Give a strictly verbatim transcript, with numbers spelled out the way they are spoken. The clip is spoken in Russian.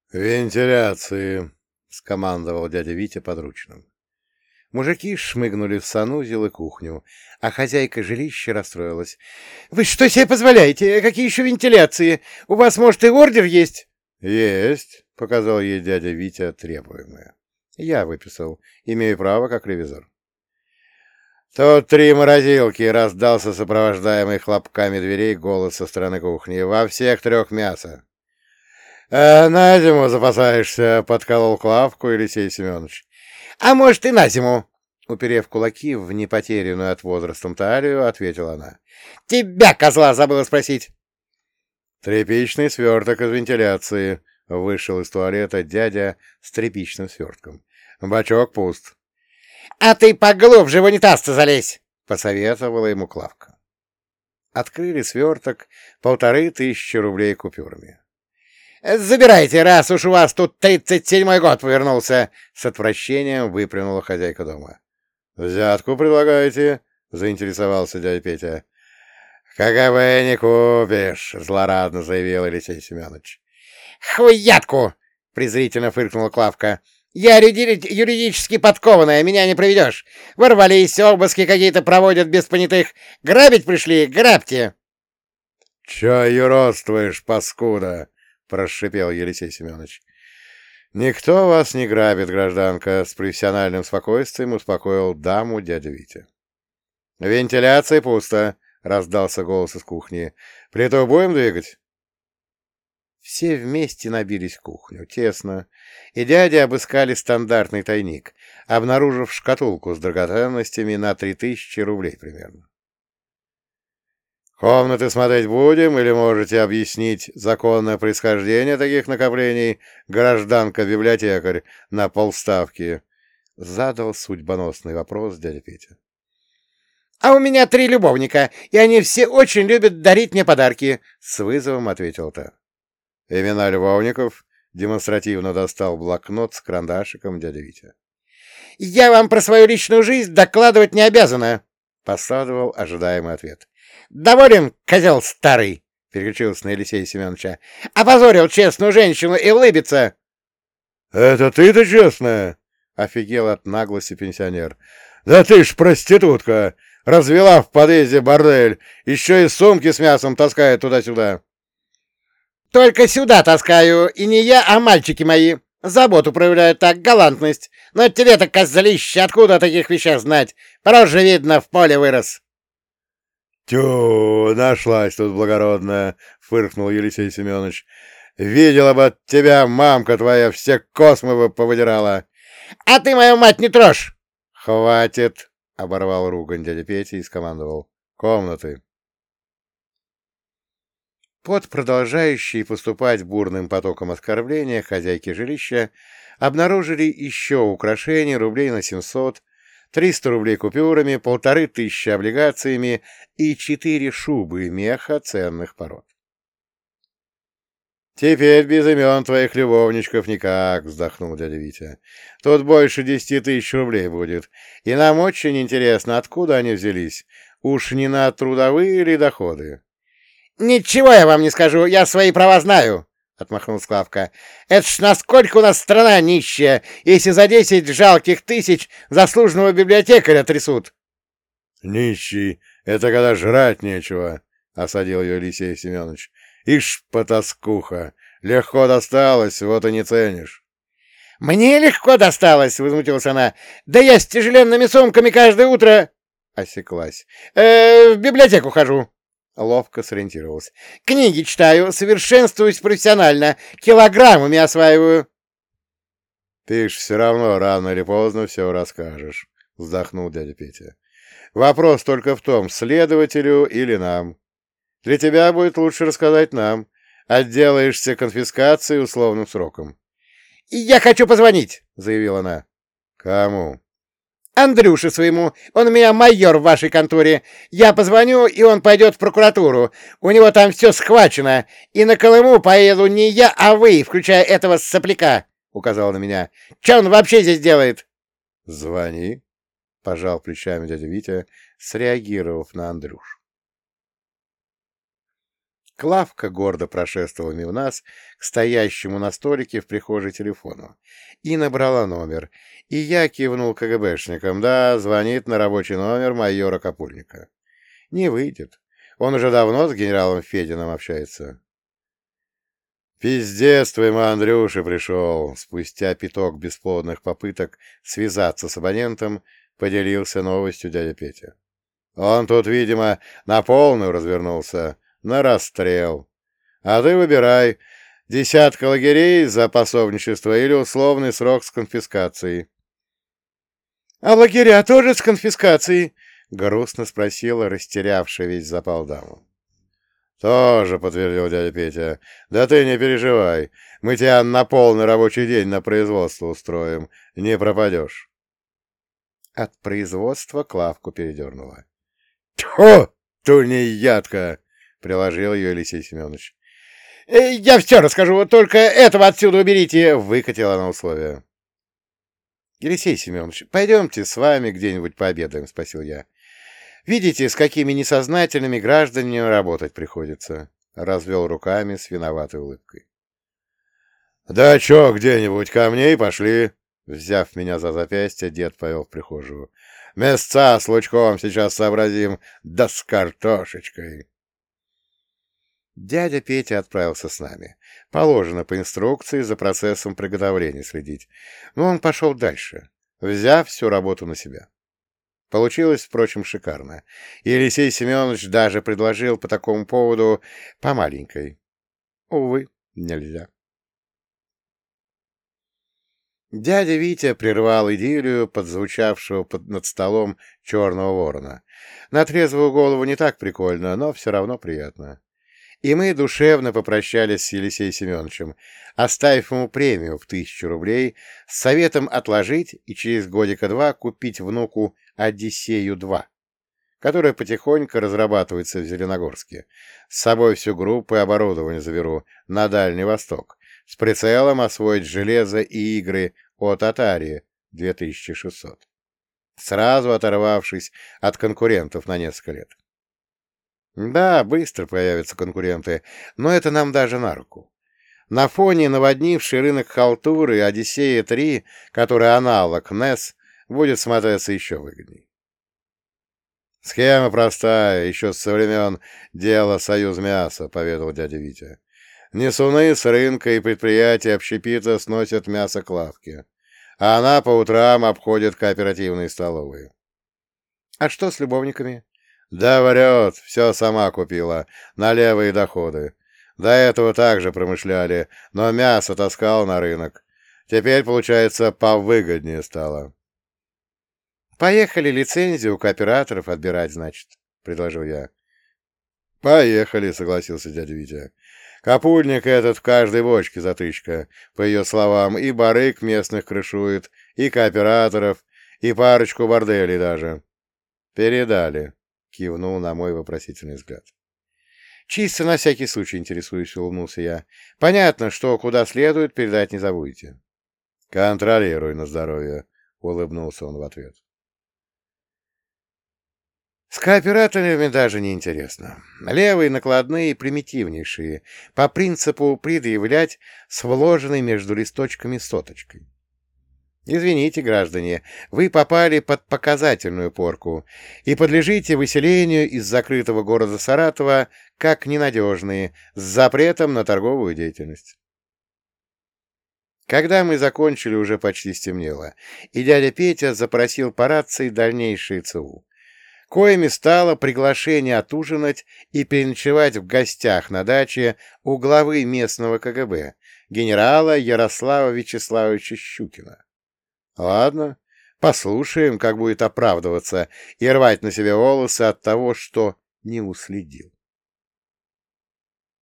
«Вентиляции!» — скомандовал дядя Витя подручным. Мужики шмыгнули в санузел и кухню, а хозяйка жилища расстроилась. — Вы что себе позволяете? Какие еще вентиляции? У вас, может, и ордер есть? — Есть, — показал ей дядя Витя требуемое. Я выписал, имею право как ревизор. Тут три морозилки, раздался сопровождаемый хлопками дверей голос со стороны кухни. Во всех трех мясо. «А на зиму запасаешься», — подколол Клавку Елисей Семенович. «А может, и на зиму», — уперев кулаки в непотерянную от возрастом талию, ответила она. «Тебя, козла, забыла спросить». «Тряпичный сверток из вентиляции», — вышел из туалета дядя с тряпичным свертком. «Бачок пуст». «А ты поглубже в унитаз-то залезь», — посоветовала ему Клавка. Открыли сверток полторы тысячи рублей купюрами. «Забирайте, раз уж у вас тут тридцать седьмой год повернулся!» — с отвращением выплюнула хозяйка дома. «Взятку предлагаете?» — заинтересовался дядя Петя. «КГБ не купишь!» — злорадно заявил Алексей Семенович. «Хуятку!» — презрительно фыркнула Клавка. «Я юридически подкованная, меня не проведешь. Ворвались, обыски какие-то проводят без понятых. Грабить пришли, грабьте!» «Чё юродствуешь, паскуда?» — прошипел Елисей Семенович. «Никто вас не грабит, гражданка», — с профессиональным спокойствием успокоил даму дядя Витя. «Вентиляция пусто», — раздался голос из кухни. «Плиту будем двигать?» Все вместе набились в кухню, тесно, и дяди обыскали стандартный тайник, обнаружив шкатулку с драгоценностями на три тысячи рублей примерно. «Комнаты смотреть будем или можете объяснить законное происхождение таких накоплений, гражданка-библиотекарь, на полставки?» — задал судьбоносный вопрос дядя Петя. «А у меня три любовника, и они все очень любят дарить мне подарки», — с вызовом ответил та. «Имена любовников?» — демонстративно достал блокнот с карандашиком дядя Витя. «Я вам про свою личную жизнь докладывать не обязана», — последовал ожидаемый ответ. «Доволен, козел старый!» — переключился на Елисея Семеновича. «Опозорил честную женщину и улыбится!» «Это ты-то честная?» — офигел от наглости пенсионер. «Да ты ж проститутка! Развела в подъезде бордель, еще и сумки с мясом таскает туда-сюда!» «Только сюда таскаю, и не я, а мальчики мои. Заботу проявляют так, галантность. Но тебе-то, козлище, откуда о таких вещах знать? Пороже, видно, в поле вырос». «Тю, нашлась тут благородная!» — фыркнул Елисей Семенович. «Видела бы от тебя, мамка твоя, все космы бы повыдирала!» «А ты мою мать не трожь!» «Хватит!» — оборвал ругань дядя Петя и скомандовал. «Комнаты!» Под продолжающие поступать бурным потоком оскорбления хозяйки жилища обнаружили еще украшения рублей на семьсот, триста рублей купюрами, полторы тысячи облигациями и четыре шубы меха ценных пород. «Теперь без имен твоих любовничков никак», — вздохнул дядя Витя. «Тут больше десяти тысяч рублей будет, и нам очень интересно, откуда они взялись. Уж не на трудовые или доходы?» «Ничего я вам не скажу, я свои права знаю», — отмахнулась Клавка. «Это ж насколько у нас страна нищая, если за десять жалких тысяч заслуженного библиотекаря трясут». «Нищий — это когда жрать нечего», — осадил ее Елисей Семенович. «Ишь, потаскуха, легко досталось, вот и не ценишь». «Мне легко досталось», — возмутилась она. «Да я с тяжеленными сумками каждое утро...» Осеклась. «Э, «В библиотеку хожу». Ловко сориентировалась. «Книги читаю, совершенствуюсь профессионально, килограммами осваиваю». «Ты ж все равно рано или поздно все расскажешь», — вздохнул дядя Петя. «Вопрос только в том, следователю или нам. Для тебя будет лучше рассказать нам. Отделаешься конфискацией условным сроком». «Я хочу позвонить», — заявила она. «Кому?» «Андрюше своему. Он у меня майор в вашей конторе. Я позвоню, и он пойдет в прокуратуру. У него там все схвачено. И на Колыму поеду не я, а вы, включая этого сопляка», — указал на меня. «Че он вообще здесь делает?» «Звони», — пожал плечами дядя Витя, среагировав на Андрюшу. Клавка гордо прошествовала мимо нас к стоящему на столике в прихожей телефону и набрала номер, и я кивнул КГБшникам. Да, звонит на рабочий номер майора Капульника. Не выйдет. Он уже давно с генералом Фединым общается. «Пиздец твоему Андрюше пришел!» Спустя пяток бесплодных попыток связаться с абонентом, поделился новостью дядя Петя. «Он тут, видимо, на полную развернулся, на расстрел. А ты выбирай, десятка лагерей за пособничество или условный срок с конфискацией». «А лагеря тоже с конфискацией?» — грустно спросила растерявшая весь запал дама. «Тоже», — подтвердил дядя Петя. «Да ты не переживай, мы тебя на полный рабочий день на производство устроим, не пропадешь». От производства Клавку передернула. «Тьфу, тунеядка!» — приложил ее Елисей Семенович. «Э, «Я все расскажу, только этого отсюда уберите!» — выкатила она условие. «Елисей Семенович, пойдемте с вами где-нибудь пообедаем», — спросил я. «Видите, с какими несознательными гражданами работать приходится?» — развел руками с виноватой улыбкой. «Да чё, где-нибудь ко мне и пошли!» Взяв меня за запястье, дед повел в прихожую. «Мясца с лучком сейчас сообразим, да с картошечкой!» Дядя Петя отправился с нами. Положено по инструкции за процессом приготовления следить. Но он пошел дальше, взяв всю работу на себя. Получилось, впрочем, шикарно. И Елисей Семенович даже предложил по такому поводу по маленькой. Увы, нельзя. Дядя Витя прервал идиллию подзвучавшего под, над столом черного ворона. На трезвую голову не так прикольно, но все равно приятно. И мы душевно попрощались с Елисеем Семеновичем, оставив ему премию в тысячу рублей с советом отложить и через годика два купить внуку «Одиссею-два», которая потихоньку разрабатывается в Зеленогорске. С собой всю группу и оборудование заберу на Дальний Восток, с прицелом освоить железо и игры от Atari две тысячи шестьсот, сразу оторвавшись от конкурентов на несколько лет. Да, быстро появятся конкуренты, но это нам даже на руку. На фоне наводнившей рынок халтуры «Одиссея-три», который аналог эн и эс, будет смотреться еще выгодней. «Схема простая, еще со времен дела «Союзмясо», — поведал дядя Витя. «Несуны с рынка и предприятия общепита сносят мясо к лавке, а она по утрам обходит кооперативные столовые». «А что с любовниками?» «Да врет, все сама купила, на левые доходы. До этого также промышляли, но мясо таскал на рынок. Теперь, получается, повыгоднее стало». «Поехали лицензию у кооператоров отбирать, значит», — предложил я. «Поехали», — согласился дядя Витя. «Капульник этот в каждой бочке затычка, по ее словам, и барыг местных крышует, и кооператоров, и парочку борделей даже». «Передали», — кивнул на мой вопросительный взгляд. «Чисто на всякий случай интересуюсь», — улыбнулся я. «Понятно, что куда следует, передать не забудете». «Контролируй на здоровье», — улыбнулся он в ответ. С кооператорами даже не интересно. Левые накладные примитивнейшие, по принципу предъявлять с вложенной между листочками соточкой. Извините, граждане, вы попали под показательную порку и подлежите выселению из закрытого города Саратова как ненадежные, с запретом на торговую деятельность. Когда мы закончили, уже почти стемнело, и дядя Петя запросил по рации дальнейшие ЦУ, коими стало приглашение отужинать и переночевать в гостях на даче у главы местного КГБ, генерала Ярослава Вячеславовича Щукина. Ладно, послушаем, как будет оправдываться и рвать на себе волосы от того, что не уследил.